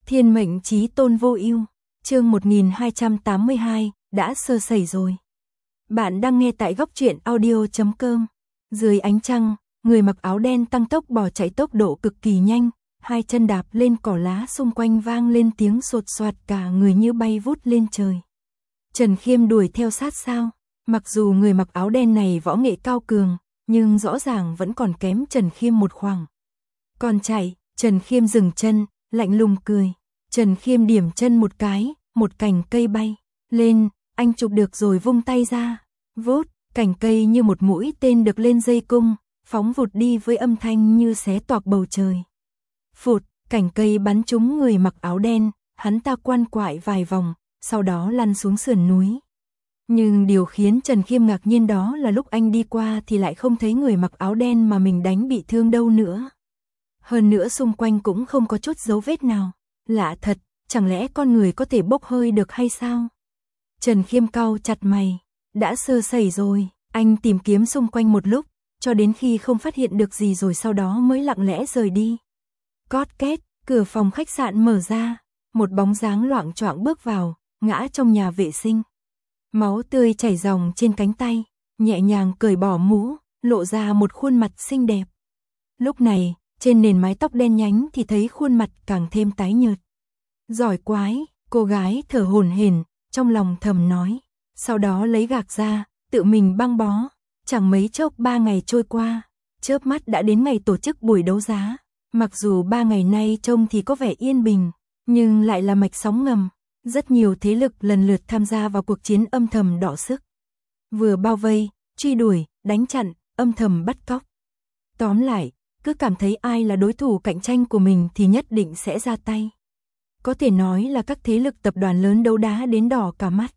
Thiên mệnh chí tôn vô ưu, chương 1282, đã sơ sẩy rồi. Bạn đang nghe tại góc truyện audio.com. Dưới ánh trăng, người mặc áo đen tăng tốc bỏ chạy tốc độ cực kỳ nhanh, hai chân đạp lên cỏ lá xung quanh vang lên tiếng sột soạt, cả người như bay vút lên trời. Trần Khiêm đuổi theo sát sao, mặc dù người mặc áo đen này võ nghệ cao cường, nhưng rõ ràng vẫn còn kém Trần Khiêm một khoảng. Còn chạy, Trần Khiêm dừng chân, lạnh lùng cười. Trần Khiêm điểm chân một cái, một cành cây bay lên, anh chụp được rồi vung tay ra. Vút, cành cây như một mũi tên được lên dây cung, phóng vụt đi với âm thanh như xé toạc bầu trời. Phụt, cành cây bắn trúng người mặc áo đen, hắn ta quằn quại vài vòng, sau đó lăn xuống sườn núi. Nhưng điều khiến Trần Khiêm ngạc nhiên đó là lúc anh đi qua thì lại không thấy người mặc áo đen mà mình đánh bị thương đâu nữa. Hơn nữa xung quanh cũng không có chút dấu vết nào. Lạ thật, chẳng lẽ con người có thể bốc hơi được hay sao? Trần Khiêm cau chặt mày, đã sơ sẩy rồi, anh tìm kiếm xung quanh một lúc, cho đến khi không phát hiện được gì rồi sau đó mới lặng lẽ rời đi. Cót két, cửa phòng khách sạn mở ra, một bóng dáng loạng choạng bước vào, ngã trong nhà vệ sinh. Máu tươi chảy ròng trên cánh tay, nhẹ nhàng cởi bỏ mũ, lộ ra một khuôn mặt xinh đẹp. Lúc này, trên nền mái tóc đen nhánh thì thấy khuôn mặt càng thêm tái nhợt. Giỏi quái, cô gái thở hổn hển, trong lòng thầm nói. Sau đó lấy gạc ra, tự mình băng bó. Chẳng mấy chốc 3 ngày trôi qua, chớp mắt đã đến ngày tổ chức buổi đấu giá. Mặc dù 3 ngày nay trông thì có vẻ yên bình, nhưng lại là mạch sóng ngầm. Rất nhiều thế lực lần lượt tham gia vào cuộc chiến âm thầm đọ sức. Vừa bao vây, truy đuổi, đánh chặn, âm thầm bắt cóc. Tóm lại, cứ cảm thấy ai là đối thủ cạnh tranh của mình thì nhất định sẽ ra tay. Có thể nói là các thế lực tập đoàn lớn đấu đá đến đỏ cả mắt.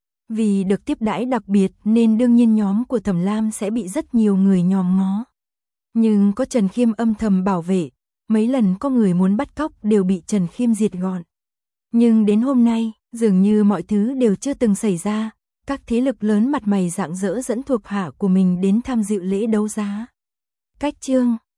Vì được tiếp đãi đặc biệt nên đương nhiên nhóm của Thẩm Lam sẽ bị rất nhiều người nhòm ngó. Nhưng có Trần Khiêm âm thầm bảo vệ, mấy lần có người muốn bắt cóc đều bị Trần Khiêm diệt gọn. Nhưng đến hôm nay, dường như mọi thứ đều chưa từng xảy ra, các thế lực lớn mặt mày rạng rỡ dẫn thuộc hạ của mình đến tham dự lễ đấu giá. Cách chương